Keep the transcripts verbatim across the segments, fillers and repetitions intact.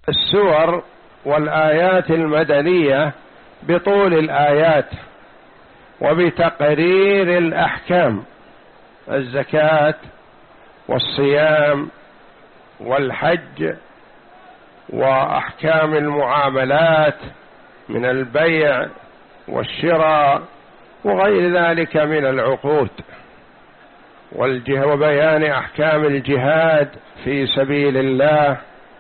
السور والآيات المدنية بطول الآيات وبتقرير الأحكام: الزكاة والصيام والحج وأحكام المعاملات من البيع والشراء وغير ذلك من العقود، وبيان أحكام الجهاد في سبيل الله،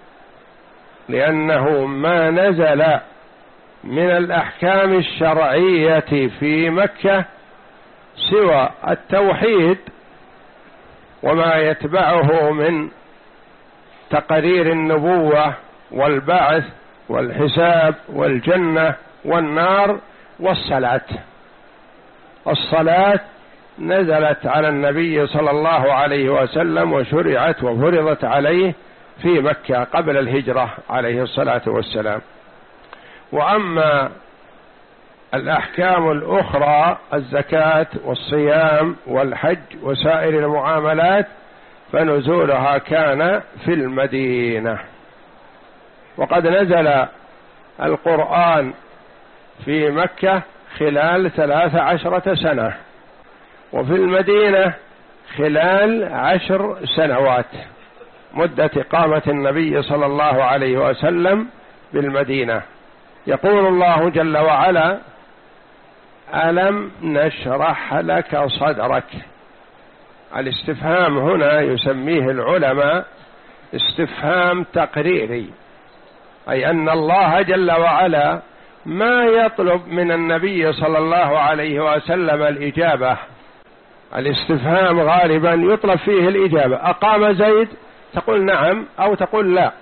لأنه ما نزل من الأحكام الشرعية في مكة سوى التوحيد وما يتبعه من تقرير النبوة والبعث والحساب والجنة والنار والصلاة. الصلاة نزلت على النبي صلى الله عليه وسلم وشرعت وفرضت عليه في مكة قبل الهجرة عليه الصلاة والسلام. وأما الأحكام الأخرى الزكاة والصيام والحج وسائر المعاملات فنزولها كان في المدينة. وقد نزل القرآن في مكة خلال ثلاث عشرة سنة، وفي المدينة خلال عشر سنوات، مدة إقامة النبي صلى الله عليه وسلم بالمدينة. يقول الله جل وعلا: ألم نشرح لك صدرك. الاستفهام هنا يسميه العلماء استفهام تقريري، أي أن الله جل وعلا ما يطلب من النبي صلى الله عليه وسلم الإجابة. الاستفهام غالبا يطلب فيه الإجابة: أقام زيد؟ تقول نعم أو تقول لا.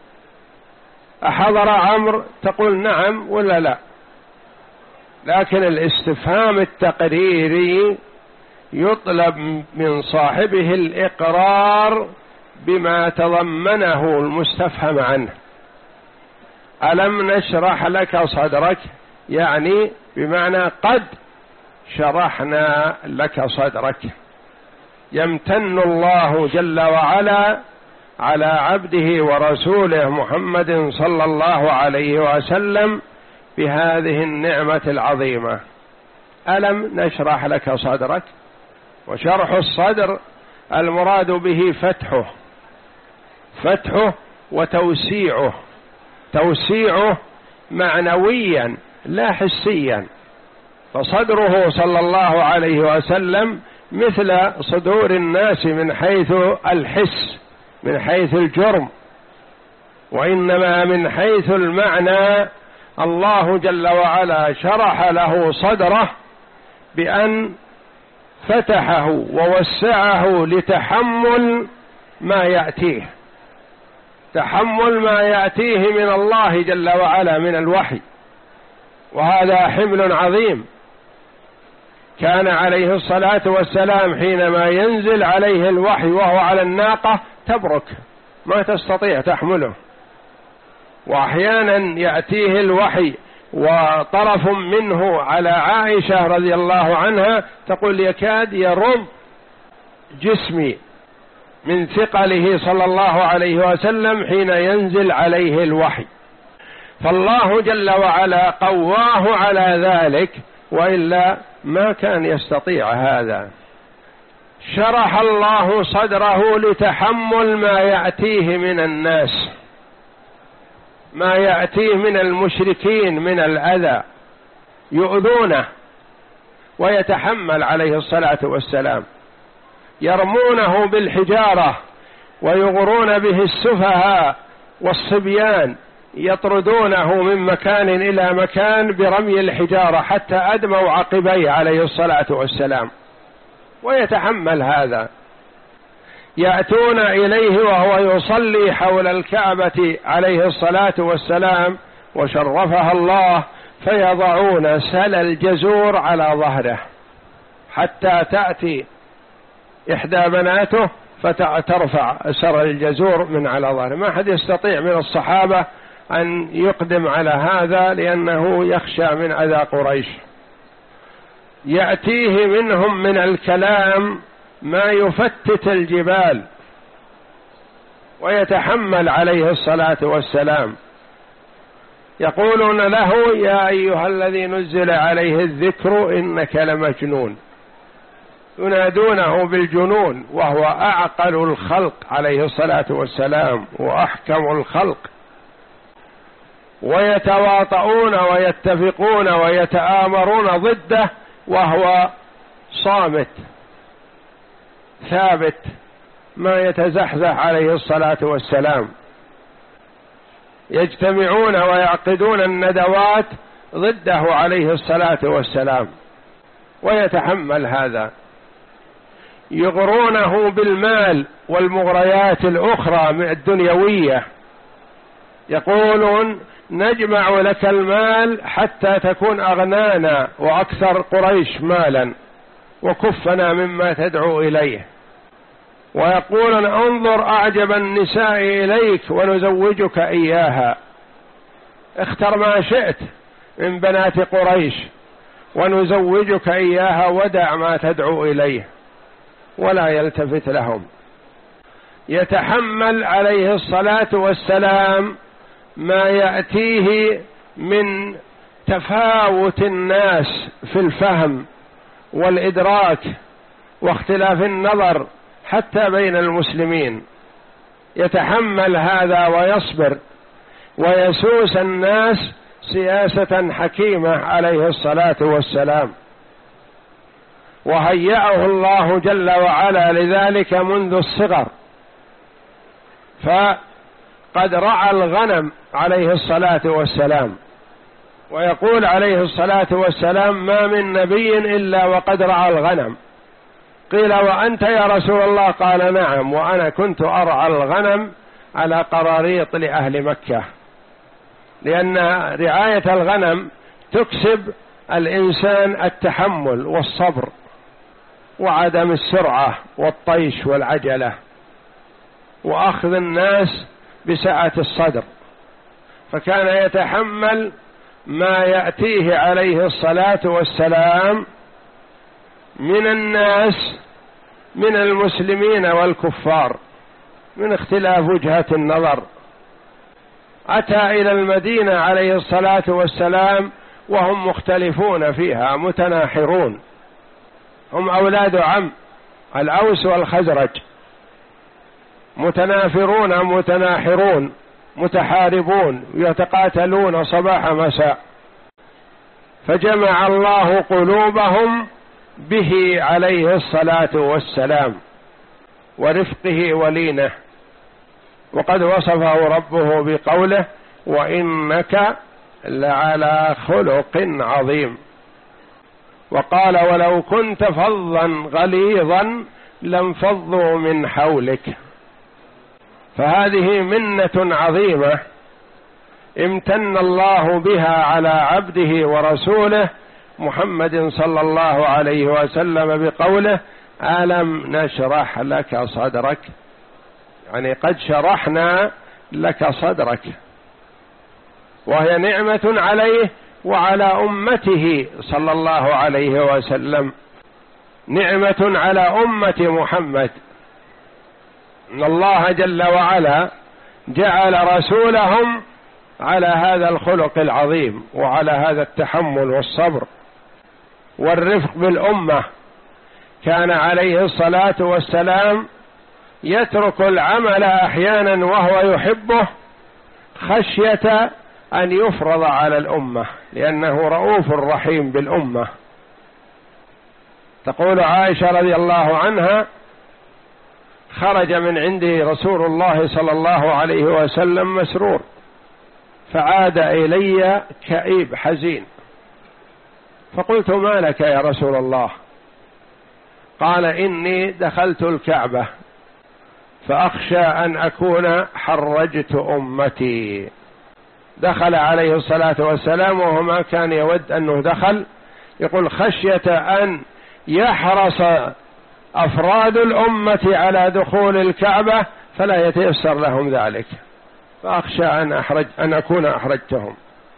أحضر عمرو؟ تقول نعم ولا لا. لكن الاستفهام التقريري يطلب من صاحبه الإقرار بما تضمنه المستفهم عنه. ألم نشرح لك صدرك، يعني بمعنى قد شرحنا لك صدرك. يمتن الله جل وعلا على عبده ورسوله محمد صلى الله عليه وسلم بهذه النعمة العظيمة. ألم نشرح لك صدرك. وشرح الصدر المراد به فتحه فتحه وتوسيعه، توسيعه معنويا لا حسيا. فصدره صلى الله عليه وسلم مثل صدور الناس من حيث الحس، من حيث الجرم، وإنما من حيث المعنى. الله جل وعلا شرح له صدره بأن فتحه ووسعه لتحمل ما يأتيه، تحمل ما يأتيه من الله جل وعلا من الوحي، وهذا حمل عظيم. كان عليه الصلاة والسلام حينما ينزل عليه الوحي وهو على الناقة تبرك، ما تستطيع تحمله. وأحيانا يأتيه الوحي وطرف منه على عائشة رضي الله عنها تقول: يكاد يرض جسمي من ثقله صلى الله عليه وسلم حين ينزل عليه الوحي. فالله جل وعلا قواه على ذلك، وإلا ما كان يستطيع هذا. شرح الله صدره لتحمل ما يأتيه من الناس، ما يأتيه من المشركين من الأذى، يؤذونه ويتحمل عليه الصلاة والسلام. يرمونه بالحجارة ويغرون به السفهاء والصبيان، يطردونه من مكان إلى مكان برمي الحجارة حتى أدموا عقبيه عليه الصلاة والسلام، ويتحمل هذا. يأتون إليه وهو يصلي حول الكعبة عليه الصلاة والسلام وشرفها الله، فيضعون سل الجزور على ظهره حتى تأتي إحدى بناته فترفع سر الجزور من على ظهره. ما أحد يستطيع من الصحابة أن يقدم على هذا لأنه يخشى من أذى قريش. يأتيه منهم من الكلام ما يفتت الجبال، ويتحمل عليه الصلاة والسلام. يقولون له: يا أيها الذي نزل عليه الذكر إنك لمجنون. ينادونه بالجنون، وهو أعقل الخلق عليه الصلاة والسلام وأحكم الخلق، ويتواطؤون ويتفقون ويتآمرون ضده وهو صامت ثابت ما يتزحزح عليه الصلاة والسلام. يجتمعون ويعقدون الندوات ضده عليه الصلاة والسلام ويتحمل هذا. يغرونه بالمال والمغريات الأخرى من الدنيوية، يقولون: نجمع لك المال حتى تكون أغنانا وأكثر قريش مالا وكفنا مما تدعو إليه. ويقولون: انظر أعجب النساء إليك ونزوجك إياها، اختر ما شئت من بنات قريش ونزوجك إياها ودع ما تدعو إليه، ولا يلتفت لهم. يتحمل عليه الصلاة والسلام ما يأتيه من تفاوت الناس في الفهم والإدراك واختلاف النظر حتى بين المسلمين، يتحمل هذا ويصبر ويسوس الناس سياسة حكيمة عليه الصلاة والسلام. وهيأه الله جل وعلا لذلك منذ الصغر، فقد رعى الغنم عليه الصلاة والسلام. ويقول عليه الصلاة والسلام: ما من نبي إلا وقد رعى الغنم. قيل: وأنت يا رسول الله؟ قال: نعم، وأنا كنت أرعى الغنم على قراريط لأهل مكة، لأن رعاية الغنم تكسب الإنسان التحمل والصبر وعدم السرعة والطيش والعجلة وأخذ الناس بسعة الصدر. فكان يتحمل ما يأتيه عليه الصلاة والسلام من الناس من المسلمين والكفار من اختلاف وجهات النظر. أتى إلى المدينة عليه الصلاة والسلام وهم مختلفون فيها متناحرون، هم أولاد عم الأوس والخزرج، متنافرون متناحرون متحاربون يتقاتلون صباح مساء. فجمع الله قلوبهم به عليه الصلاة والسلام ورفقه ولينه. وقد وصفه ربه بقوله: وإنك لعلى خلق عظيم. وقال: ولو كنت فظا غليظا لانفضوا من حولك. فهذه منة عظيمة امتن الله بها على عبده ورسوله محمد صلى الله عليه وسلم بقوله: ألم نشرح لك صدرك، يعني قد شرحنا لك صدرك. وهي نعمة عليه وعلى أمته صلى الله عليه وسلم، نعمة على أمة محمد. إن الله جل وعلا جعل رسولهم على هذا الخلق العظيم وعلى هذا التحمل والصبر والرفق بالأمة. كان عليه الصلاة والسلام يترك العمل أحيانا وهو يحبه خشية أن يفرض على الأمة، لأنه رؤوف رحيم بالأمة. تقول عائشة رضي الله عنها: خرج من عندي رسول الله صلى الله عليه وسلم مسرور، فعاد إلي كئيب حزين، فقلت: ما لك يا رسول الله؟ قال: إني دخلت الكعبة فأخشى أن أكون حرجت أمتي. دخل عليه الصلاة والسلام وهو ما كان يود أنه دخل، يقول: خشية أن يحرص أفراد الأمة على دخول الكعبة فلا يتيسر لهم ذلك، فأخشى أن, أحرج أن أكون أحرجتهم.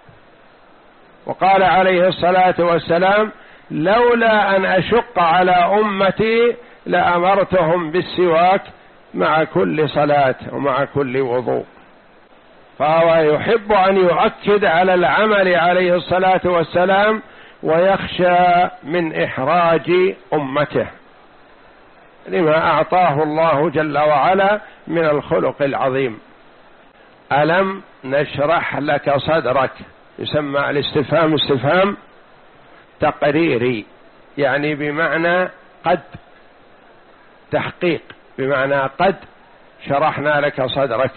وقال عليه الصلاة والسلام: لولا أن أشق على أمتي لأمرتهم بالسواك مع كل صلاة ومع كل وضوء. فهو يحب أن يؤكد على العمل عليه الصلاة والسلام، ويخشى من إحراج أمته لما أعطاه الله جل وعلا من الخلق العظيم. ألم نشرح لك صدرك، يسمى الاستفهام استفهام تقريري، يعني بمعنى قد، تحقيق بمعنى قد شرحنا لك صدرك.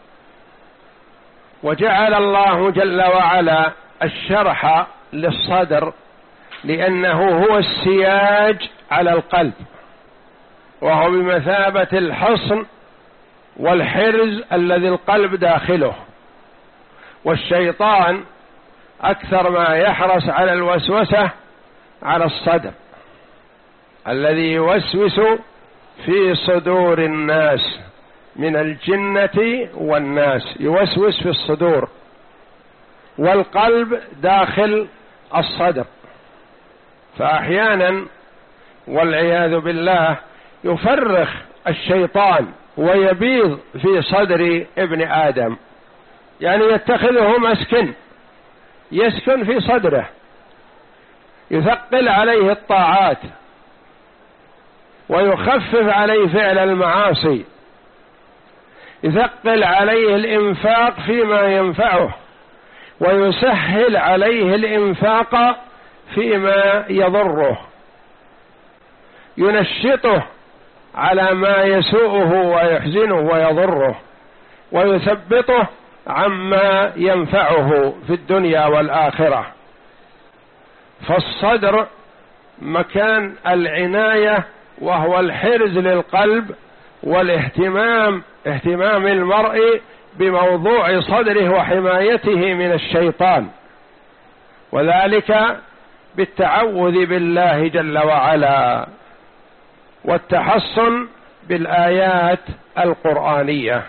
وجعل الله جل وعلا الشرح للصدر لأنه هو السياج على القلب، وهو بمثابة الحصن والحرز الذي القلب داخله. والشيطان أكثر ما يحرص على الوسوسة على الصدر الذي يوسوس في صدور الناس من الجنة والناس، يوسوس في الصدور، والقلب داخل الصدر. فأحيانا والعياذ بالله يفرخ الشيطان ويبيض في صدر ابن آدم، يعني يتخذه مسكن، يسكن في صدره، يثقل عليه الطاعات ويخفف عليه فعل المعاصي، يثقل عليه الإنفاق فيما ينفعه، ويسهل عليه الإنفاق فيما يضره، ينشطه على ما يسوءه ويحزنه ويضره، ويثبطه عما ينفعه في الدنيا والآخرة. فالصدر مكان العناية، وهو الحرز للقلب والاهتمام، اهتمام المرء بموضوع صدره وحمايته من الشيطان، وذلك بالتعوذ بالله جل وعلا والتحصن بالآيات القرآنية.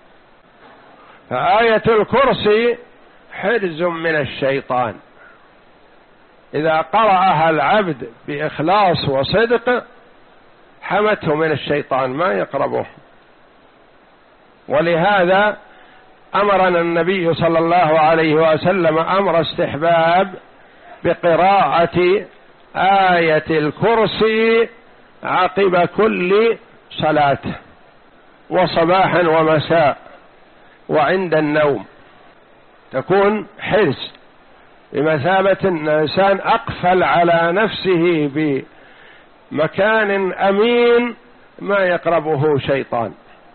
فآية الكرسي حرز من الشيطان، إذا قرأها العبد بإخلاص وصدق حمته من الشيطان ما يقربه. ولهذا أمرنا النبي صلى الله عليه وسلم أمر استحباب بقراءة آية الكرسي عقب كل صلاة، وصباحا ومساء وعند النوم، تكون حرز بمثابة الإنسان أقفل على نفسه بمكان أمين ما يقربه شيطان.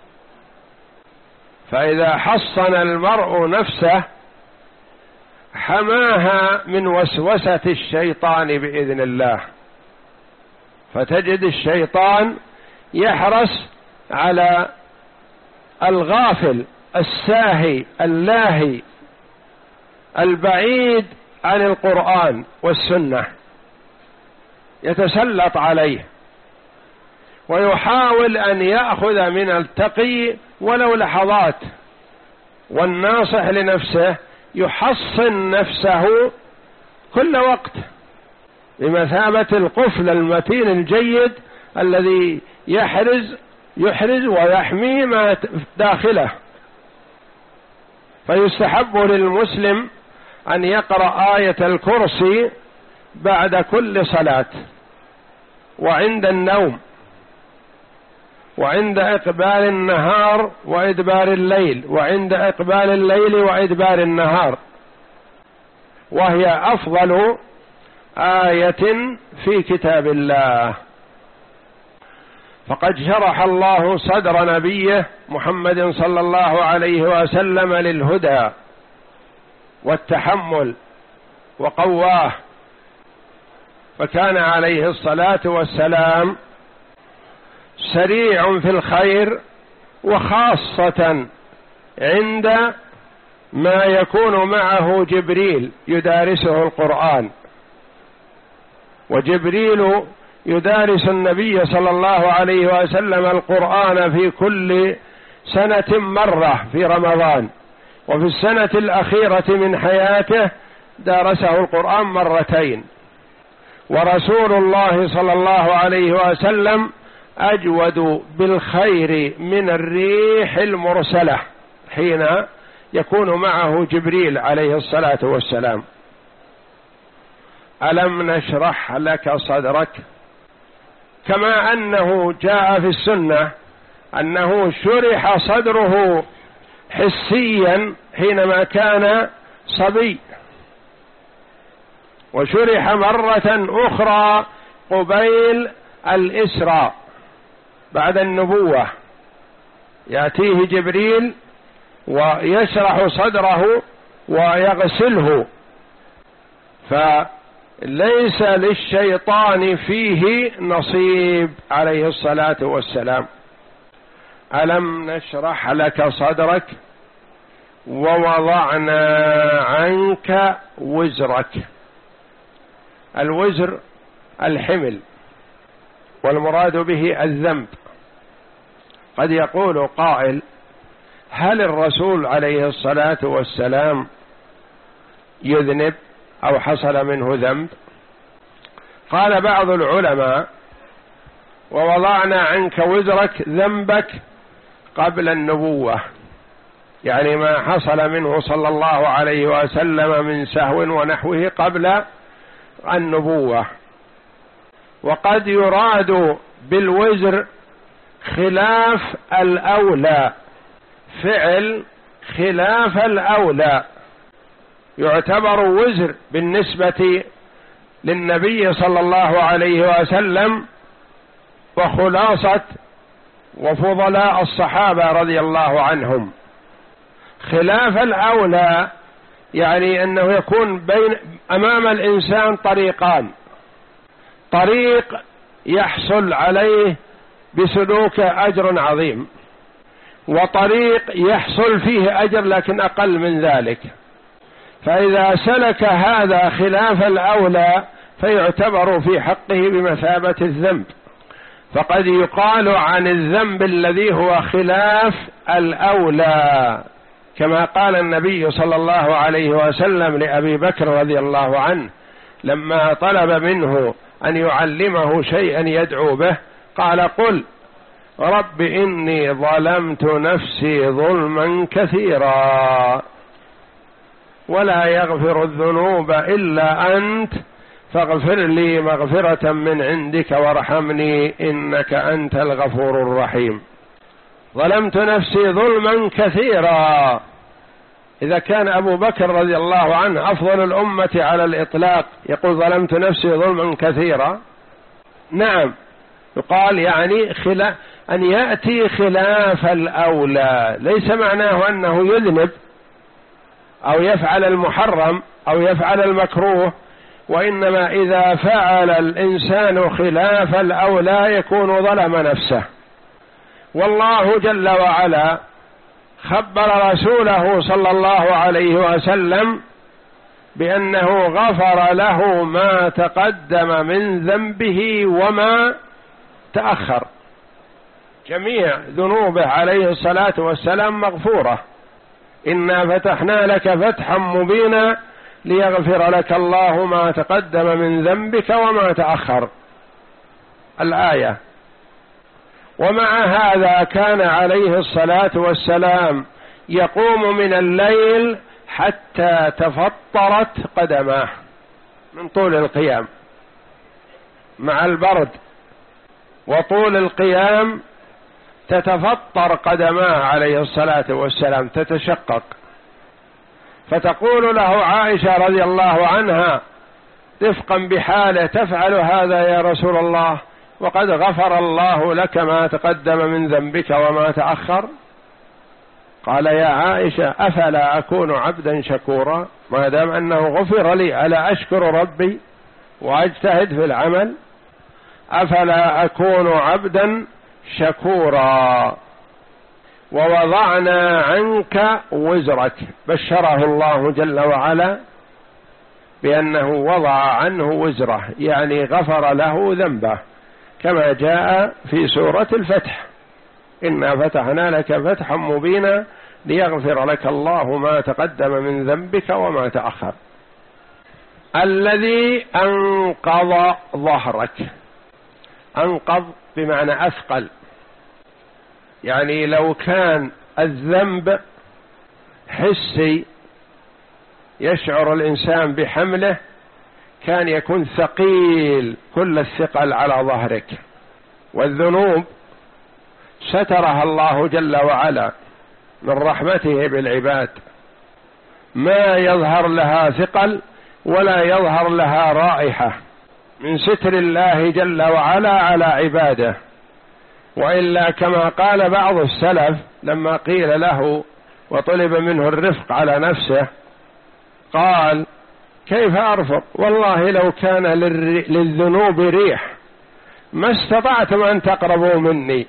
فإذا حصن المرء نفسه حماها من وسوسة الشيطان بإذن الله. فتجد الشيطان يحرص على الغافل الساهي اللاهي البعيد عن القرآن والسنة، يتسلط عليه ويحاول أن يأخذ من التقي ولو لحظات، والناصح لنفسه يحصن نفسه كل وقت بمثابة القفل المتين الجيد الذي يحرز يحرز ويحمي ما داخله. فيستحب للمسلم أن يقرأ آية الكرسي بعد كل صلاة، وعند النوم، وعند إقبال النهار وإدبار الليل، وعند إقبال الليل وإدبار النهار، وهي أفضل آية في كتاب الله. فقد شرح الله صدر نبيه محمد صلى الله عليه وسلم للهدى والتحمل وقواه، فكان عليه الصلاة والسلام سريع في الخير، وخاصة عند ما يكون معه جبريل يدارسه القرآن. وجبريل يدارس النبي صلى الله عليه وسلم القرآن في كل سنة مرة في رمضان، وفي السنة الأخيرة من حياته دارسه القرآن مرتين. ورسول الله صلى الله عليه وسلم أجود بالخير من الريح المرسلة حين يكون معه جبريل عليه الصلاة والسلام. ألم نشرح لك صدرك، كما أنه جاء في السنة أنه شرح صدره حسيا حينما كان صبي، وشرح مرة أخرى قبيل الإسراء بعد النبوة، يأتيه جبريل ويشرح صدره ويغسله، فليس للشيطان فيه نصيب عليه الصلاة والسلام. ألم نشرح لك صدرك ووضعنا عنك وزرك. الوزر الحمل، والمراد به الذنب. قد يقول قائل: هل الرسول عليه الصلاة والسلام يذنب أو حصل منه ذنب؟ قال بعض العلماء: ووضعنا عنك وزرك، ذنبك قبل النبوة، يعني ما حصل منه صلى الله عليه وسلم من سهو ونحوه قبل النبوة. وقد يراد بالوزر خلاف الأولى، فعل خلاف الأولى، يعتبر وزر بالنسبة للنبي صلى الله عليه وسلم وخلاصة وفضلاء الصحابة رضي الله عنهم. خلاف الأولى يعني أنه يكون بين أمام الإنسان طريقان: طريق يحصل عليه بسلوك أجر عظيم، وطريق يحصل فيه أجر لكن أقل من ذلك. فإذا سلك هذا خلاف الأولى فيعتبر في حقه بمثابة الذنب. فقد يقال عن الذنب الذي هو خلاف الأولى، كما قال النبي صلى الله عليه وسلم لأبي بكر رضي الله عنه لما طلب منه أن يعلمه شيئا يدعو به، قال: قل رب إني ظلمت نفسي ظلما كثيرا ولا يغفر الذنوب إلا أنت فاغفر لي مغفرة من عندك وارحمني إنك أنت الغفور الرحيم. ظلمت نفسي ظلما كثيرا. إذا كان أبو بكر رضي الله عنه أفضل الأمة على الإطلاق يقول ظلمت نفسي ظلما كثيرا، نعم، يقال يعني خلاف أن يأتي خلاف الأولى، ليس معناه أنه يذنب أو يفعل المحرم أو يفعل المكروه، وإنما إذا فعل الإنسان خلاف الأولى يكون ظلم نفسه. والله جل وعلا خبر رسوله صلى الله عليه وسلم بأنه غفر له ما تقدم من ذنبه وما تأخر، جميع ذنوبه عليه الصلاة والسلام مغفورة. إنا فتحنا لك فتحا مبينا ليغفر لك الله ما تقدم من ذنبك وما تأخر، الآية. ومع هذا كان عليه الصلاة والسلام يقوم من الليل حتى تفطرت قدماه من طول القيام، مع البرد وطول القيام تتفطر قدماه عليه الصلاة والسلام، تتشقق. فتقول له عائشة رضي الله عنها رفقا بحاله: تفعل هذا يا رسول الله وقد غفر الله لك ما تقدم من ذنبك وما تأخر؟ قال: يا عائشة أفلا أكون عبدا شكورا؟ ما دام أنه غفر لي ألا أشكر ربي وأجتهد في العمل؟ أفلا أكون عبدا شكورا. ووضعنا عنك وزرك، بشره الله جل وعلا بأنه وضع عنه وزره، يعني غفر له ذنبه، كما جاء في سورة الفتح: إنا فتحنا لك فتحا مبينا ليغفر لك الله ما تقدم من ذنبك وما تأخر. الذي أنقض ظهرك، أنقض بمعنى أثقل، يعني لو كان الذنب حسي يشعر الإنسان بحمله كان يكون ثقيل كل الثقل على ظهرك، والذنوب سترها الله جل وعلا من رحمته بالعباد، ما يظهر لها ثقل ولا يظهر لها رائحة من ستر الله جل وعلا على عباده. وإلا كما قال بعض السلف لما قيل له وطلب منه الرفق على نفسه قال: كيف أرفق؟ والله لو كان للذنوب ريح ما استطعتم أن تقربوا مني.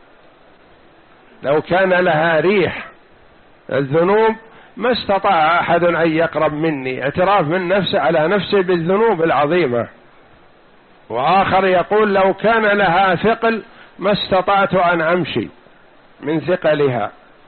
لو كان لها ريح الذنوب ما استطاع أحد أن يقرب مني، اعتراف من نفسه على نفسه بالذنوب العظيمة. وآخر يقول: لو كان لها ثقل ما استطعت أن أمشي من ثقلها.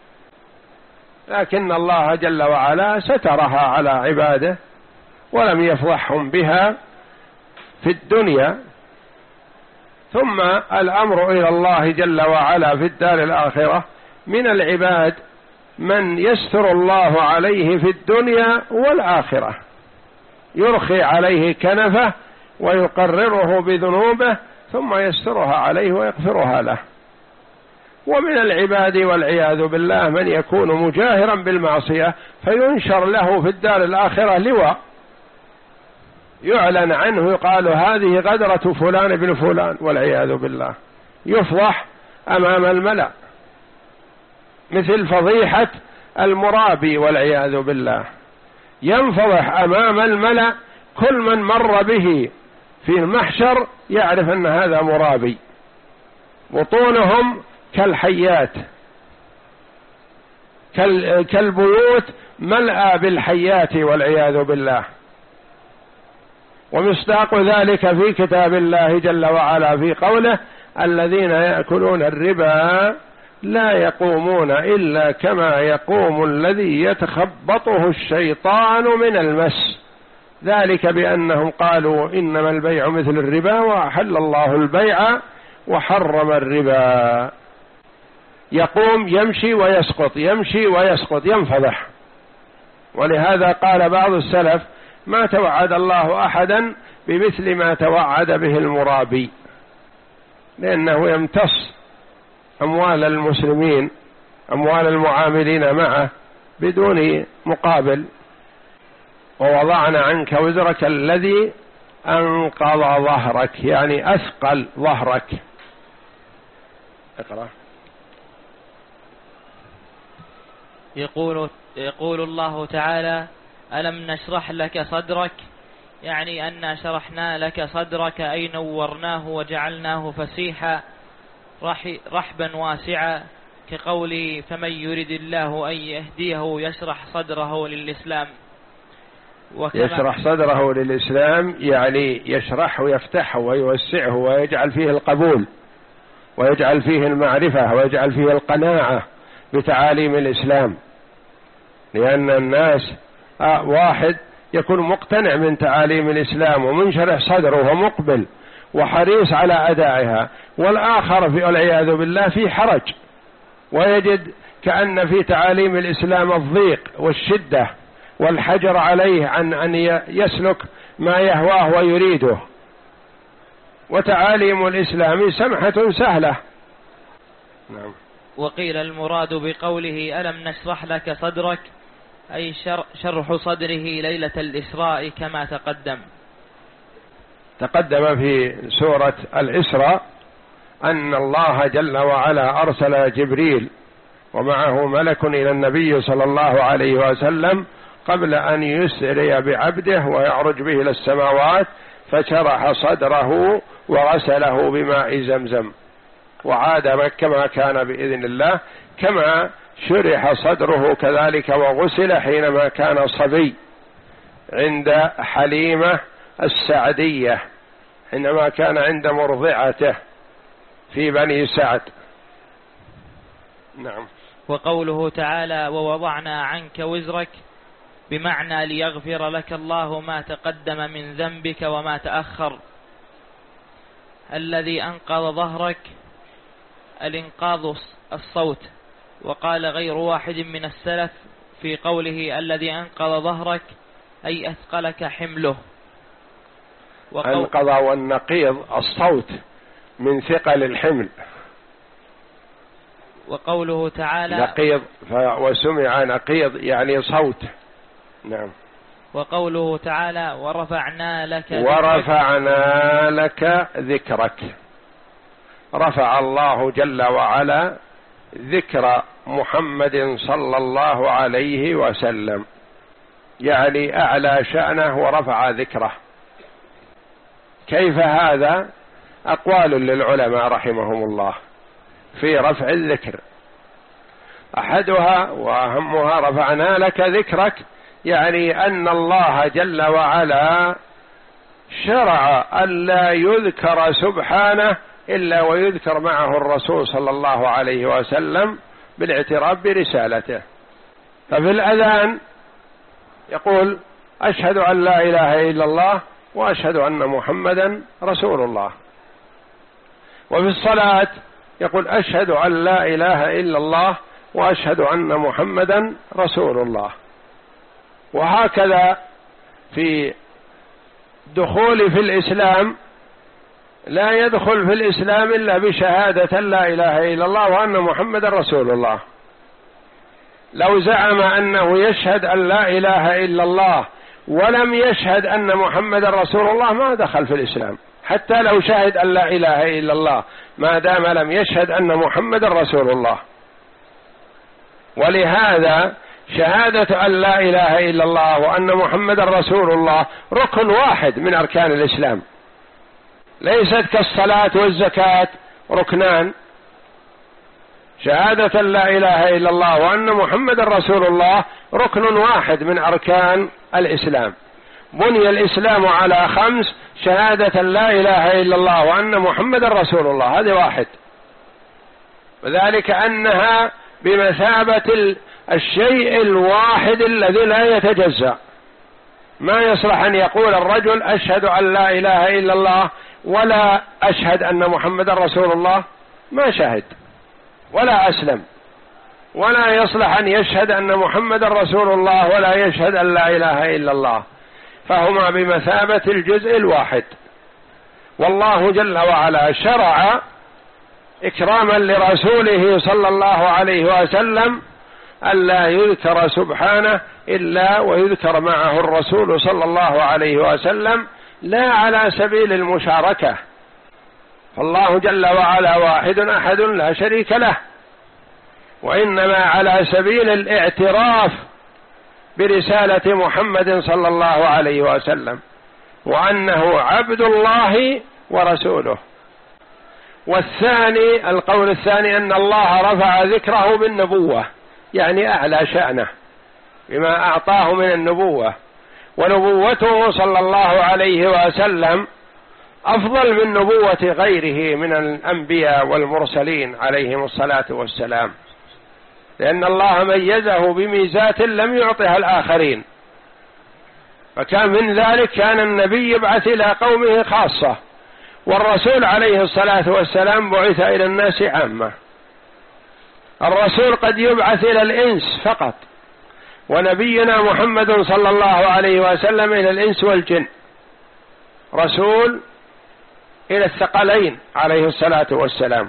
لكن الله جل وعلا سترها على عباده ولم يفضحهم بها في الدنيا. ثم الأمر إلى الله جل وعلا في الدار الآخرة، من العباد من يستر الله عليه في الدنيا والآخرة، يرخي عليه كنفه ويقرره بذنوبه ثم يسترها عليه ويغفرها له. ومن العباد والعياذ بالله من يكون مجاهرا بالمعصية فينشر له في الدار الآخرة لواء يعلن عنه، يقال: هذه غدرة فلان بن فلان، والعياذ بالله، يفضح أمام الملأ مثل فضيحة المرابي والعياذ بالله، ينفضح أمام الملأ، كل من مر به في المحشر يعرف أن هذا مرابي، بطونهم كالحيات، كالبيوت ملأى بالحيات والعياذ بالله. ومصداق ذلك في كتاب الله جل وعلا في قوله: الذين يأكلون الربا لا يقومون إلا كما يقوم الذي يتخبطه الشيطان من المس، ذلك بأنهم قالوا إنما البيع مثل الربا وأحل الله البيع وحرم الربا. يقوم يمشي ويسقط، يمشي ويسقط، ينفضح. ولهذا قال بعض السلف: ما توعد الله أحدا بمثل ما توعد به المرابي، لأنه يمتص أموال المسلمين، أموال المعاملين معه بدون مقابل. ووضعنا عنك وزرك الذي أنقض ظهرك، يعني أثقل ظهرك. اقرأ. يقول, يقول الله تعالى: ألم نشرح لك صدرك، يعني أن شرحنا لك صدرك أي نورناه وجعلناه فسيحا رحبا واسعا، كقوله: فمن يرد الله أن يهديه يشرح صدره للإسلام. يشرح صدره للإسلام يعني يشرحه ويفتحه ويوسعه ويجعل فيه القبول ويجعل فيه المعرفة ويجعل فيه القناعة بتعاليم الإسلام. لأن الناس آه واحد يكون مقتنع من تعاليم الإسلام ومنشرح صدره ومقبل وحريص على أدائها، والآخر في العياذ بالله في حرج ويجد كأن في تعاليم الإسلام الضيق والشدة والحجر عليه عن أن يسلك ما يهواه ويريده. وتعاليم الإسلام سمحة سهلة. نعم. وقيل المراد بقوله ألم نشرح لك صدرك أي شرح صدره ليلة الإسراء كما تقدم. تقدم في سورة الإسراء أن الله جل وعلا أرسل جبريل ومعه ملك إلى النبي صلى الله عليه وسلم قبل أن يسري بعبده ويعرج به إلى السماوات، فشرح صدره وغسله بماء زمزم وعاد كما كان بإذن الله، كما شرح صدره كذلك وغسل حينما كان صبي عند حليمة السعدية حينما كان عند مرضعته في بني سعد. نعم. وقوله تعالى: ووضعنا عنك وزرك، بمعنى ليغفر لك الله ما تقدم من ذنبك وما تأخر. الذي أنقض ظهرك الإنقاذ الصوت. وقال غير واحد من السلف في قوله الذي أنقض ظهرك أي أثقلك حمله. أنقض والنقيض الصوت من ثقل الحمل. وقوله تعالى نقيض وسمع نقيض يعني صوت. نعم. وقوله تعالى ورفعنا لك ورفعنا لك ذكرك. رفع الله جل وعلا ذكر محمد صلى الله عليه وسلم، يعني أعلى شأنه ورفع ذكره. كيف هذا؟ أقوال للعلماء رحمهم الله في رفع الذكر. أحدها وأهمها رفعنا لك ذكرك، يعني أن الله جل وعلا شرع أن لا يذكر سبحانه إلا ويذكر معه الرسول صلى الله عليه وسلم بالاعتراف برسالته. ففي الأذان يقول أشهد أن لا إله إلا الله وأشهد أن محمدا رسول الله. وفي الصلاة يقول أشهد أن لا إله إلا الله وأشهد أن محمدا رسول الله. وهكذا في دخول في الإسلام لا يدخل في الإسلام إلا بشهادة لا إله إلا الله وأن محمدا رسول الله. لو زعم أنه يشهد أن لا إله إلا الله ولم يشهد أن محمدا رسول الله ما دخل في الإسلام، حتى لو شهد أن لا إله إلا الله ما دام لم يشهد أن محمدا رسول الله. ولهذا شهادة أن لا إله إلا الله وأن محمدا رسول الله ركن واحد من أركان الإسلام، ليست كالصلاة والزكاة ركنان. شهادة لا إله إلا الله وأن محمدا رسول الله ركن واحد من أركان الإسلام. بني الإسلام على خمس: شهادة لا إله إلا الله وأن محمدا رسول الله، هذا واحد، وذلك أنها بمثابة الشيء الواحد الذي لا يتجزأ. ما يصلح أن يقول الرجل أشهد أن لا إله إلا الله ولا أشهد أن محمدا رسول الله، ما شهد ولا أسلم. ولا يصلح أن يشهد أن محمدا رسول الله ولا يشهد أن لا إله إلا الله، فهما بمثابة الجزء الواحد. والله جل وعلا شرع إكراما لرسوله صلى الله عليه وسلم ألا يذكر سبحانه إلا ويذكر معه الرسول صلى الله عليه وسلم، لا على سبيل المشاركة، فالله جل وعلا واحد أحد لا شريك له، وإنما على سبيل الاعتراف برسالة محمد صلى الله عليه وسلم وأنه عبد الله ورسوله. والثاني القول الثاني أن الله رفع ذكره بالنبوة، يعني أعلى شأنه بما أعطاه من النبوة، ونبوته صلى الله عليه وسلم أفضل من نبوة غيره من الأنبياء والمرسلين عليهم الصلاة والسلام، لأن الله ميزه بميزات لم يعطها الآخرين. فكان من ذلك كان النبي يبعث إلى قومه خاصة، والرسول عليه الصلاة والسلام بعث إلى الناس عامة. الرسول قد يبعث إلى الإنس فقط، ونبينا محمد صلى الله عليه وسلم إلى الإنس والجن، رسول إلى الثقلين عليه الصلاة والسلام.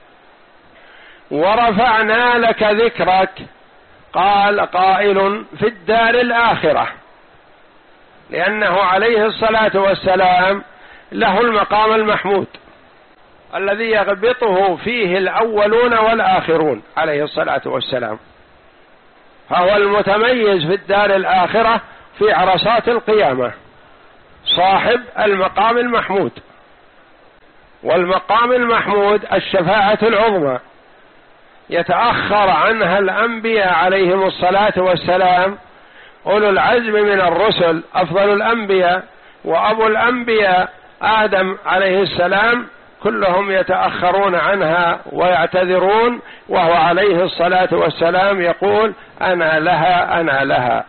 ورفعنا لك ذكرك، قال قائل في الدار الآخرة، لأنه عليه الصلاة والسلام له المقام المحمود الذي يغبطه فيه الأولون والآخرون عليه الصلاة والسلام، فهو المتميز في الدار الآخرة في عرصات القيامة، صاحب المقام المحمود. والمقام المحمود الشفاعة العظمى يتأخر عنها الأنبياء عليهم الصلاة والسلام، أولو العزم من الرسل أفضل الأنبياء وأبو الأنبياء آدم عليه السلام، كلهم يتأخرون عنها ويعتذرون، وهو عليه الصلاة والسلام يقول أنا لها أنا لها،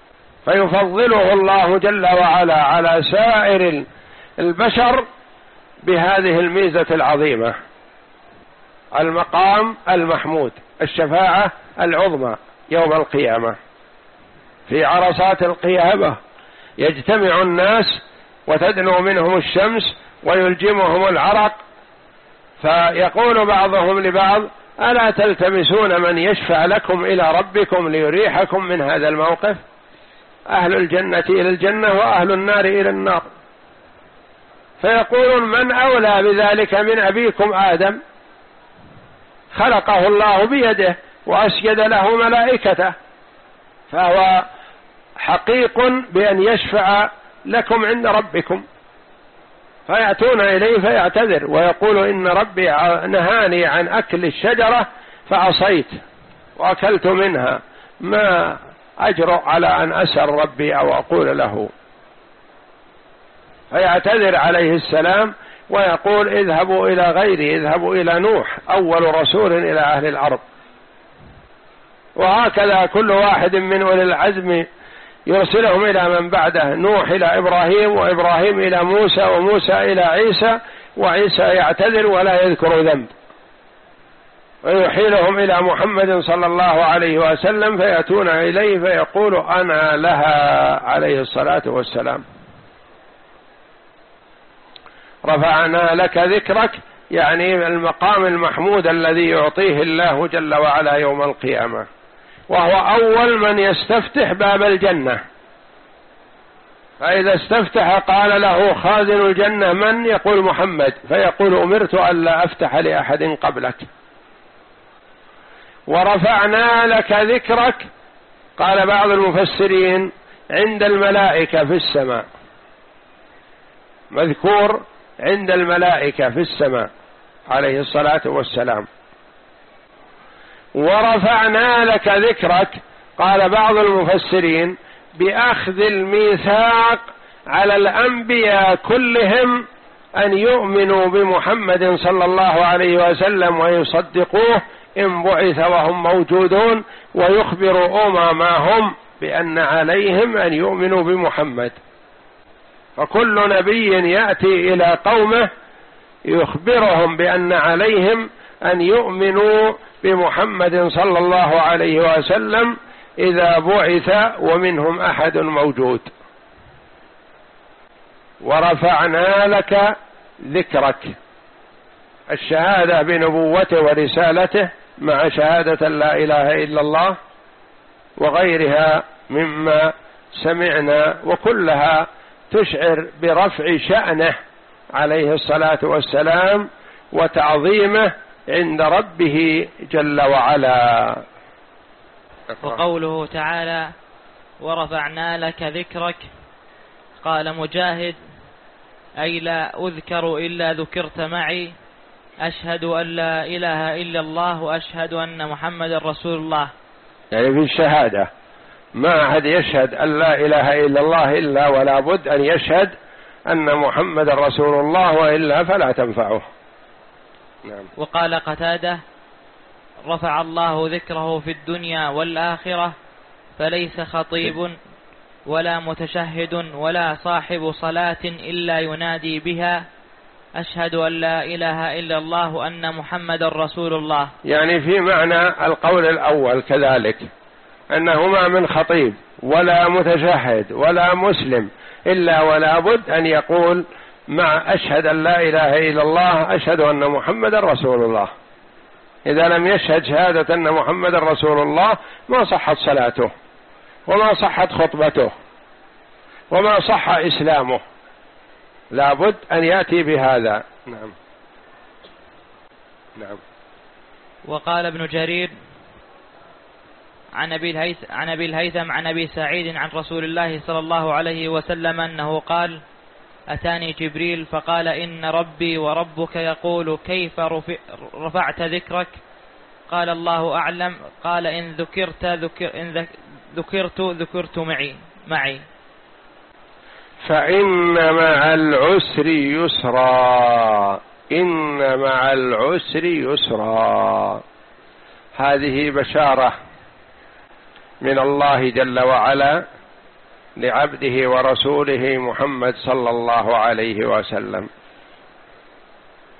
فيفضله الله جل وعلا على سائر البشر بهذه الميزة العظيمة: المقام المحمود، الشفاعة العظمى يوم القيامة. في عرصات القيامة يجتمع الناس وتدنو منهم الشمس ويلجمهم العرق، فيقول بعضهم لبعض: ألا تلتمسون من يشفع لكم إلى ربكم ليريحكم من هذا الموقف؟ أهل الجنة إلى الجنة وأهل النار إلى النار. فيقولون: من أولى بذلك من أبيكم آدم؟ خلقه الله بيده وأسجد له ملائكته، فهو حقيق بأن يشفع لكم عند ربكم. فيأتون إليه فيعتذر ويقول: إن ربي نهاني عن أكل الشجرة فعصيت وأكلت منها، ما أجرؤ على أن أسأل ربي أو أقول له. فيعتذر عليه السلام ويقول: اذهبوا إلى غيري، اذهبوا إلى نوح أول رسول إلى أهل الأرض. وهكذا كل واحد من أولي العزم يرسلهم إلى من بعده: نوح إلى إبراهيم، وإبراهيم إلى موسى، وموسى إلى عيسى، وعيسى يعتذر ولا يذكر ذنب، ويحيلهم إلى محمد صلى الله عليه وسلم، فيأتون إليه فيقول: أنا لها عليه الصلاة والسلام. رفعنا لك ذكرك، يعني المقام المحمود الذي يعطيه الله جل وعلا يوم القيامة، وهو أول من يستفتح باب الجنة. فإذا استفتح قال له خازن الجنة: من؟ يقول: محمد. فيقول: أمرت ألا أفتح لأحد قبلك. ورفعنا لك ذكرك، قال بعض المفسرين: عند الملائكة في السماء، مذكور عند الملائكة في السماء عليه الصلاة والسلام. ورفعنا لك ذكرك، قال بعض المفسرين: بأخذ الميثاق على الأنبياء كلهم أن يؤمنوا بمحمد صلى الله عليه وسلم ويصدقوه إن بعث وهم موجودون، ويخبروا أممهم بأن عليهم أن يؤمنوا بمحمد. فكل نبي يأتي إلى قومه يخبرهم بأن عليهم أن يؤمنوا بمحمد صلى الله عليه وسلم إذا بعث ومنهم أحد موجود. ورفعنا لك ذكرك، الشهادة بنبوته ورسالته مع شهادة لا إله إلا الله وغيرها مما سمعنا، وكلها تشعر برفع شأنه عليه الصلاة والسلام وتعظيمه عند ربه جل وعلا. وقوله تعالى: ورفعنا لك ذكرك، قال مجاهد: أي لا أذكر إلا ذكرت معي، أشهد أن لا إله إلا الله وأشهد أن محمد رسول الله. يعني في الشهادة ما أحد يشهد أن لا إله إلا الله إلا ولا بد أن يشهد أن محمد رسول الله، وإلا فلا تنفعه. نعم. وقال قتادة: رفع الله ذكره في الدنيا والآخرة، فليس خطيب ولا متشهد ولا صاحب صلاة إلا ينادي بها: أشهد أن لا إله إلا الله وأن محمد رسول الله. يعني في معنى القول الأول كذلك، أنه ما من خطيب ولا متشهد ولا مسلم إلا ولا بد أن يقول مع أشهد أن لا إله إلا الله أشهد أن محمد رسول الله. إذا لم يشهد شهادة أن محمد رسول الله ما صحت صلاته، وما صحت خطبته، وما صح إسلامه، لا بد أن يأتي بهذا. نعم. نعم. وقال ابن جرير عن أبي الهيثم عن أبي الهيثم عن أبي سعيد عن رسول الله صلى الله عليه وسلم أنه قال: أتاني جبريل فقال: إن ربي وربك يقول: كيف رفعت ذكرك؟ قال: الله أعلم. قال: إن ذكرت ذكر إن ذكرت ذكرت معي معي فإن مع العسر يسرا، إن مع العسر يسرا. هذه بشارة من الله جل وعلا لعبده ورسوله محمد صلى الله عليه وسلم،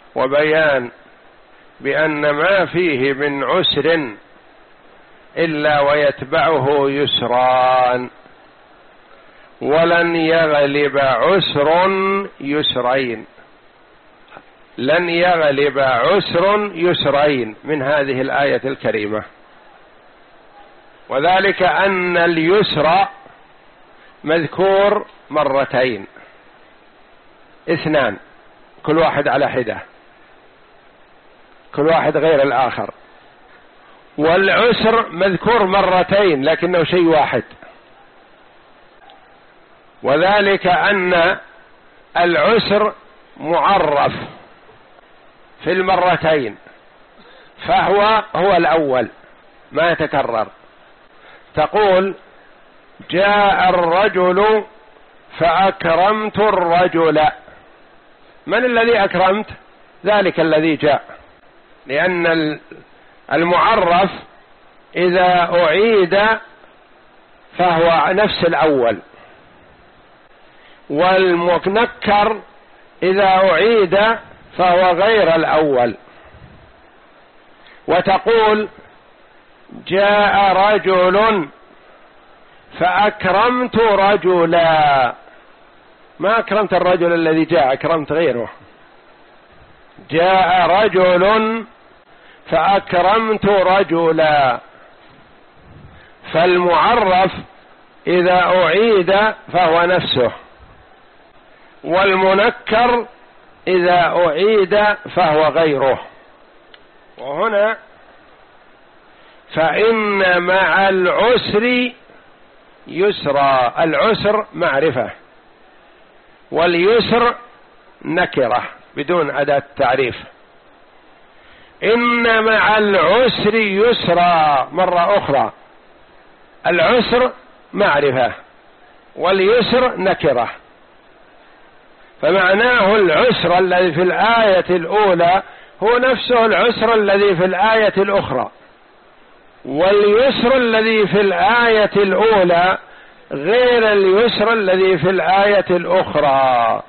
وبيان بأن ما فيه من عسر إلا ويتبعه يسران، ولن يغلب عسر يسرين، لن يغلب عسر يسرين من هذه الآية الكريمة. وذلك أن اليسر مذكور مرتين، اثنان، كل واحد على حدة، كل واحد غير الآخر. والعسر مذكور مرتين لكنه شيء واحد، وذلك أن العسر معرف في المرتين، فهو هو الأول ما يتكرر. تقول جاء الرجل فأكرمت الرجل، من الذي أكرمت؟ ذلك الذي جاء، لأن المعرف إذا أعيد فهو نفس الأول، والمنكر إذا أعيد فهو غير الأول. وتقول جاء رجل فأكرمت رجلا، ما أكرمت الرجل الذي جاء، أكرمت غيره. جاء رجل فأكرمت رجلا، فالمعرف إذا أعيد فهو نفسه، والمنكر إذا أعيد فهو غيره. وهنا فإن مع العسر يسرا، العسر معرفة واليسر نكرة بدون أداة تعريف. إن مع العسر يسرا مرة أخرى، العسر معرفة واليسر نكرة، فمعناه العسر الذي في الآية الأولى هو نفسه العسر الذي في الآية الأخرى، واليسر الذي في الآية الأولى غير اليسر الذي في الآية الأخرى.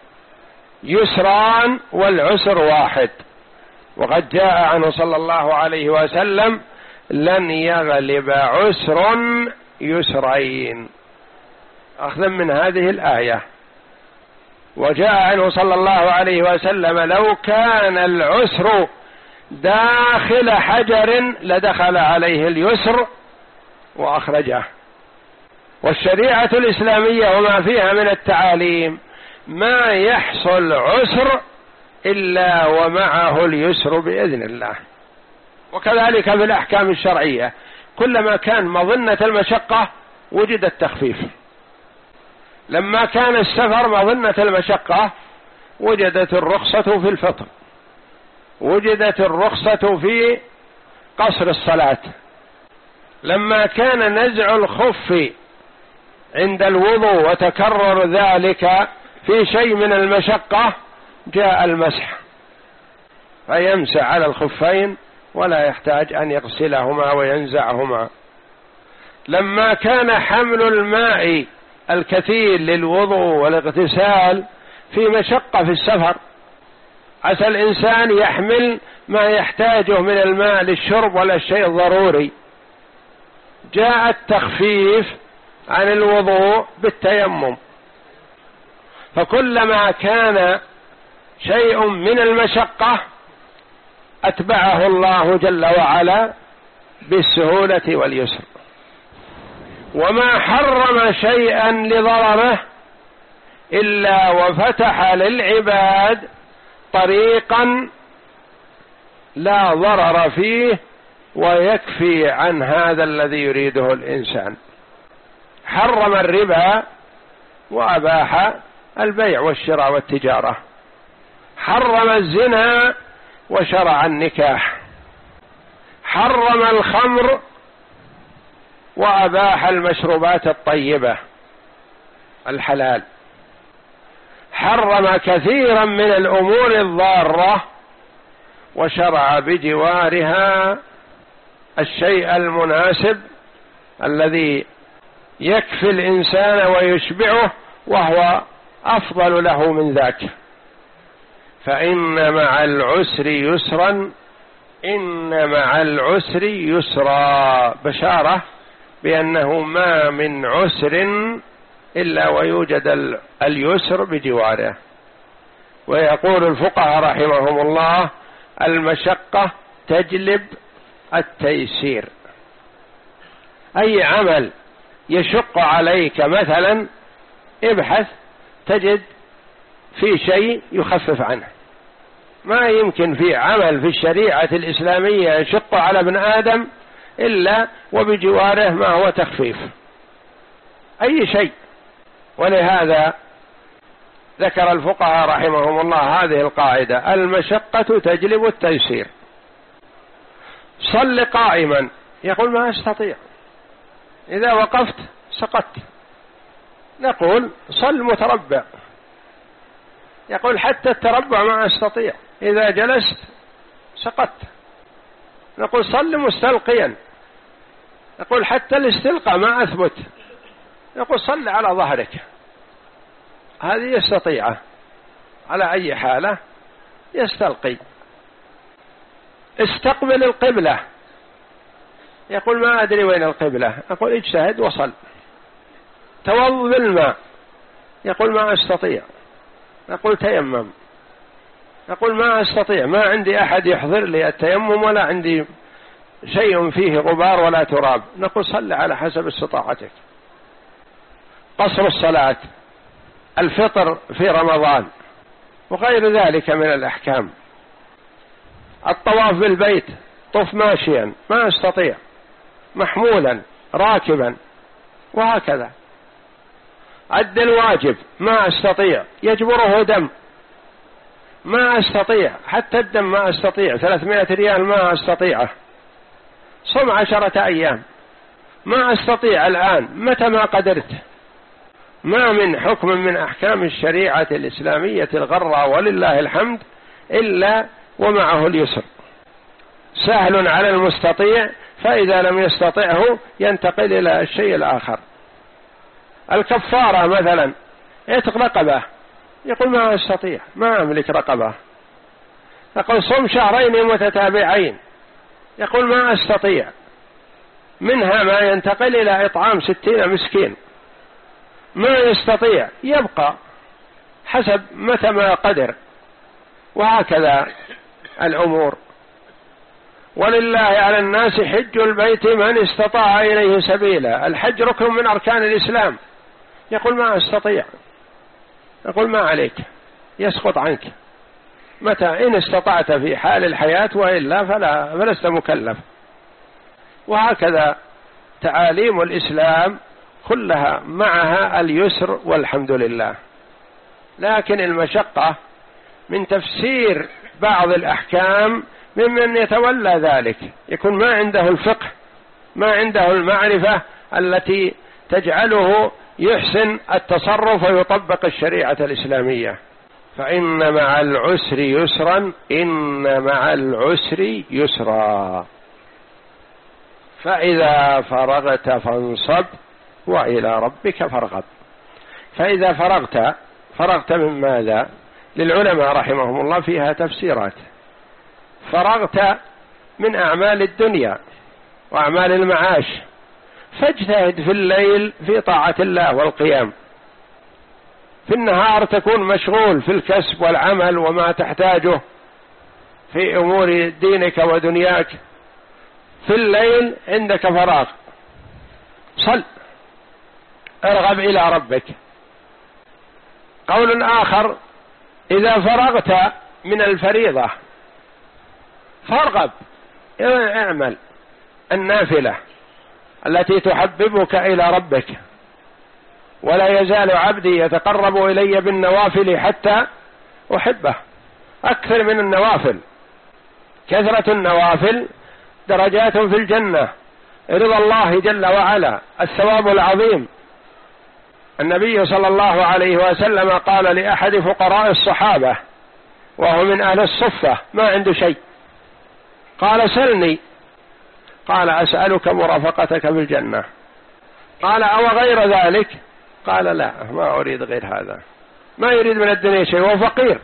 يسران والعسر واحد. وقد جاء عنه صلى الله عليه وسلم لن يغلب عسر يسرين، أخذا من هذه الآية. وجاء عنه صلى الله عليه وسلم لو كان العسر داخل حجر لدخل عليه اليسر وأخرجه. والشريعة الإسلامية وما فيها من التعاليم ما يحصل عسر إلا ومعه اليسر بإذن الله. وكذلك في الأحكام الشرعية كلما كان مظنة المشقة وجد التخفيف. لما كان السفر مظنة المشقة وجدت الرخصة في الفطر، وجدت الرخصة في قصر الصلاة. لما كان نزع الخف عند الوضوء وتكرر ذلك في شيء من المشقة جاء المسح، فيمسح على الخفين ولا يحتاج أن يغسلهما وينزعهما. لما كان حمل الماء الكثير للوضوء والاغتسال في مشقة في السفر، عسى الإنسان يحمل ما يحتاجه من الماء للشرب ولا الشيء الضروري، جاء التخفيف عن الوضوء بالتيمم. فكلما كان شيء من المشقة أتبعه الله جل وعلا بالسهولة واليسر. وما حرم شيئا لضرره إلا وفتح للعباد طريقا لا ضرر فيه ويكفي عن هذا الذي يريده الإنسان. حرم الربا وأباح البيع والشراء والتجارة، حرم الزنا وشرع النكاح، حرم الخمر وأباح المشروبات الطيبة الحلال، حرم كثيرا من الأمور الضارة وشرع بجوارها الشيء المناسب الذي يكفي الإنسان ويشبعه وهو أفضل له من ذاك. فإن مع العسر يسرا إن مع العسر يسرا، بشارة بأنه ما من عسر إلا ويوجد اليسر بجواره. ويقول الفقهاء رحمهم الله: المشقة تجلب التيسير. أي عمل يشق عليك مثلا ابحث تجد في شيء يخفف عنه. ما يمكن في عمل في الشريعة الإسلامية يشق على ابن آدم إلا وبجواره ما هو تخفيف، أي شيء. ولهذا ذكر الفقهاء رحمهم الله هذه القاعدة: المشقة تجلب التيسير. صل قائما، يقول ما أستطيع، إذا وقفت سقطت. نقول صل متربع، يقول حتى التربع ما أستطيع، إذا جلست سقطت. نقول صل مستلقيا، يقول حتى الاستلقاء ما أثبت، يقول صل على ظهرك. هذه يستطيعه على أي حالة يستلقي. استقبل القبلة، يقول ما أدري وين القبلة، أقول اجتهد وصل. توضأ بالماء، يقول ما أستطيع، يقول تيمم. يقول ما أستطيع، ما عندي أحد يحضر لي التيمم ولا عندي شيء فيه غبار ولا تراب. نقول صل على حسب استطاعتك. قصر الصلاة، الفطر في رمضان، وغير ذلك من الأحكام. الطواف بالبيت، طف ماشيا ما أستطيع، محمولا راكبا، وهكذا. أد الواجب ما أستطيع، يجبره دم ما أستطيع، حتى الدم ما أستطيع، ثلاثمائة ريال ما أستطيعه. صم عشرة أيام ما أستطيع الآن، متى ما قدرت. ما من حكم من أحكام الشريعة الإسلامية الغرة ولله الحمد إلا ومعه اليسر، سهل على المستطيع، فإذا لم يستطعه ينتقل إلى الشيء الآخر. الكفارة مثلا يتق رقبة، يقول ما أستطيع، ما أملك رقبة. يقول صم شهرين متتابعين، يقول ما أستطيع، منها ما ينتقل إلى إطعام ستين مسكين. ما يستطيع، يبقى حسب متى ما قدر. وهكذا الأمور. ولله على الناس حج البيت من استطاع إليه سبيلا. الحج ركن من أركان الإسلام، يقول ما أستطيع، يقول ما عليك، يسقط عنك متى إن استطعت في حال الحياة، وإلا فلا فلست مكلف. وهكذا تعاليم الإسلام كلها معها اليسر والحمد لله. لكن المشقة من تفسير بعض الأحكام ممن يتولى ذلك، يكون ما عنده الفقه، ما عنده المعرفة التي تجعله يحسن التصرف ويطبق الشريعة الإسلامية. فإن مع العسر يسرا إن مع العسر يسرا فإذا فرغت فانصب وإلى ربك فارغب. فإذا فرغت، فرغت من ماذا؟ للعلماء رحمهم الله فيها تفسيرات. فرغت من أعمال الدنيا وأعمال المعاش، فاجتهد في الليل في طاعة الله والقيام. في النهار تكون مشغول في الكسب والعمل وما تحتاجه في أمور دينك ودنياك. في الليل عندك فراغ، صل، ارغب إلى ربك. قول آخر: إذا فرغت من الفريضة فارغب، اعمل النافلة التي تحببك إلى ربك. ولا يزال عبدي يتقرب إلي بالنوافل حتى أحبه. أكثر من النوافل، كثرة النوافل درجات في الجنة، رضا الله جل وعلا، الثواب العظيم. النبي صلى الله عليه وسلم قال لأحد فقراء الصحابة وهو من أهل الصفة ما عنده شيء، قال: سلني. قال: أسألك مرافقتك في الجنة. قال: أو غير ذلك؟ قال: لا، ما أريد غير هذا، ما يريد من الدنيا شيء، هو فقير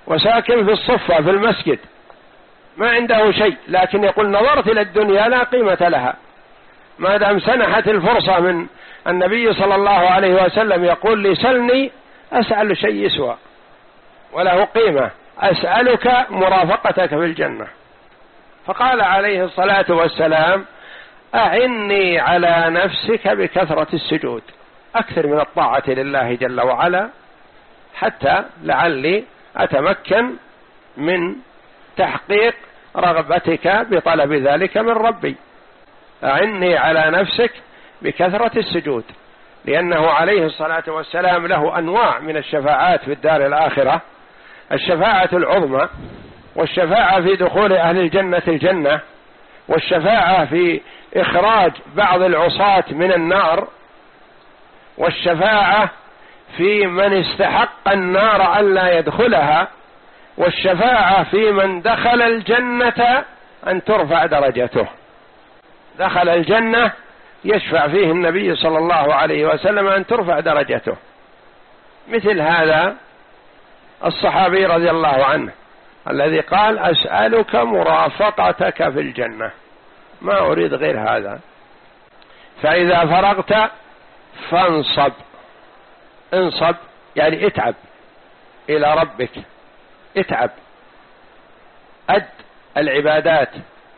وساكن في الصفة في المسجد ما عنده شيء، لكن يقول نظرت إلى الدنيا لا قيمة لها، ما دام سنحت الفرصة من النبي صلى الله عليه وسلم يقول لي سلني أسأل شيء يسوى وله قيمة، أسألك مرافقتك في الجنة. فقال عليه الصلاة والسلام أعني على نفسك بكثرة السجود، أكثر من الطاعة لله جل وعلا حتى لعلي أتمكن من تحقيق رغبتك بطلب ذلك من ربي. أعني على نفسك بكثرة السجود، لأنه عليه الصلاة والسلام له أنواع من الشفاعات في الدار الآخرة، الشفاعة العظمى، والشفاعة في دخول أهل الجنة الجنة، والشفاعة في إخراج بعض العصاة من النار، والشفاعة في من استحق النار ألا يدخلها، والشفاعة في من دخل الجنة أن ترفع درجته. دخل الجنة يشفع فيه النبي صلى الله عليه وسلم أن ترفع درجته. مثل هذا الصحابي رضي الله عنه الذي قال أسألك مرافقتك في الجنة، ما أريد غير هذا. فإذا فرغت فانصب، انصب يعني اتعب إلى ربك، اتعب، أد العبادات،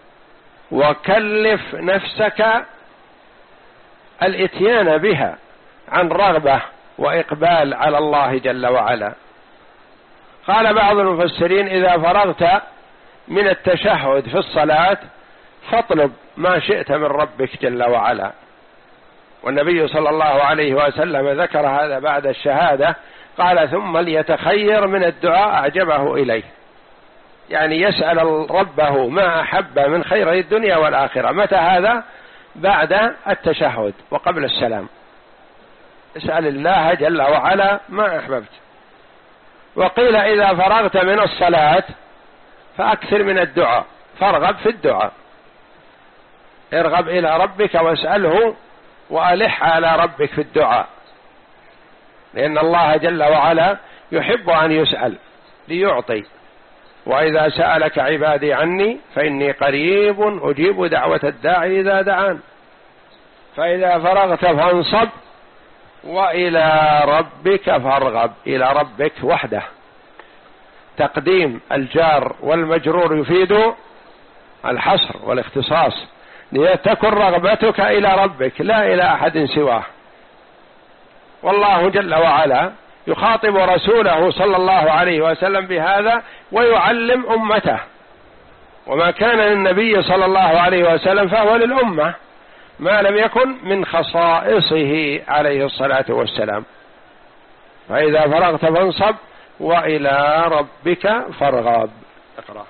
وكلف نفسك الاتيان بها عن رغبة وإقبال على الله جل وعلا. قال بعض المفسرين إذا فرغت من التشهد في الصلاة فاطلب ما شئت من ربك جل وعلا. والنبي صلى الله عليه وسلم ذكر هذا بعد الشهادة، قال ثم ليتخير من الدعاء أعجبه إليه، يعني يسأل ربه ما أحب من خير الدنيا والآخرة. متى هذا؟ بعد التشهد وقبل السلام، اسأل الله جل وعلا ما أحببت. وقيل إذا فرغت من الصلاة فأكثر من الدعاء، فارغب في الدعاء، ارغب إلى ربك واسأله وألح على ربك في الدعاء، لأن الله جل وعلا يحب أن يسأل ليعطي. وإذا سألك عبادي عني فإني قريب أجيب دعوة الداعي إذا دعان. فإذا فرغت فانصب وإلى ربك فارغب، إلى ربك وحده. تقديم الجار والمجرور يفيد الحصر والاختصاص، لتكن رغبتك إلى ربك لا إلى أحد سواه. والله جل وعلا يخاطب رسوله صلى الله عليه وسلم بهذا ويعلم أمته، وما كان للنبي صلى الله عليه وسلم فهو للأمة، ما لم يكن من خصائصه عليه الصلاة والسلام. فإذا فرغت فانصب وإلى ربك فارغب. اقرأ.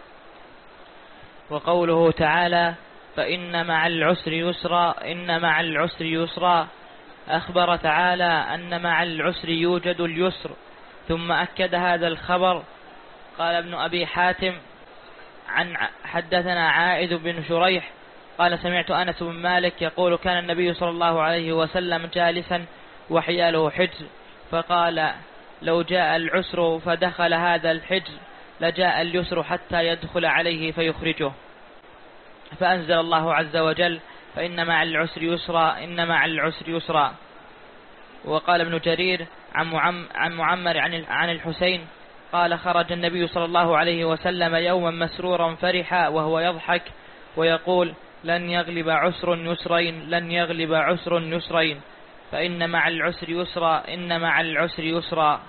وقوله تعالى فإن مع العسر يسرا، إن مع العسر يسرا، أخبر تعالى أن مع العسر يوجد اليسر، ثم أكد هذا الخبر. قال ابن أبي حاتم عن حدثنا عائد بن شريح قال سمعت أنس بن مالك يقول كان النبي صلى الله عليه وسلم جالسا وحياله حجر، فقال لو جاء العسر فدخل هذا الحجر لجاء اليسر حتى يدخل عليه فيخرجه، فأنزل الله عز وجل فإن مع العسر يسرا، إن مع العسر يسرا. وقال ابن جرير عن معمر عن الحسين قال خرج النبي صلى الله عليه وسلم يوما مسرورا فرحا وهو يضحك ويقول لن يغلب عسر يسرين، لن يغلب عسر يسرين، فإن مع العسر يسرا، إن مع العسر يسرا.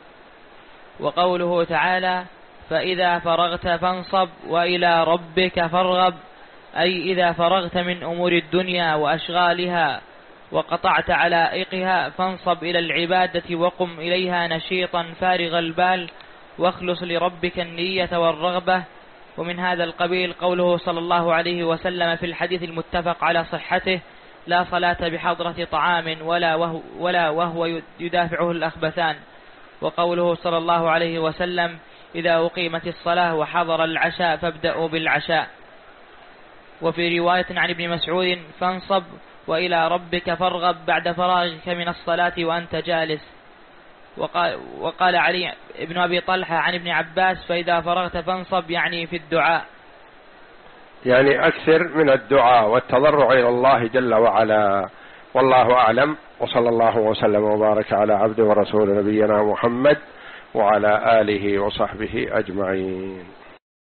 وقوله تعالى فإذا فرغت فانصب وإلى ربك فارغب، أي إذا فرغت من أمور الدنيا وأشغالها وقطعت علائقها فانصب إلى العبادة وقم إليها نشيطا فارغ البال، واخلص لربك النية والرغبة. ومن هذا القبيل قوله صلى الله عليه وسلم في الحديث المتفق على صحته لا صلاة بحضرة طعام ولا وهو, ولا وهو يدافعه الأخبثان. وقوله صلى الله عليه وسلم إذا أقيمت الصلاة وحضر العشاء فابدأوا بالعشاء. وفي رواية عن ابن مسعود فانصب وإلى ربك فارغب بعد فراغك من الصلاة وأنت جالس. وقال, وقال علي ابن أبي طلحة عن ابن عباس فإذا فرغت فانصب، يعني في الدعاء، يعني أكثر من الدعاء والتضرع إلى الله جل وعلا. والله أعلم، وصلى الله وسلم وبارك على عبد ورسول نبينا محمد وعلى آله وصحبه أجمعين.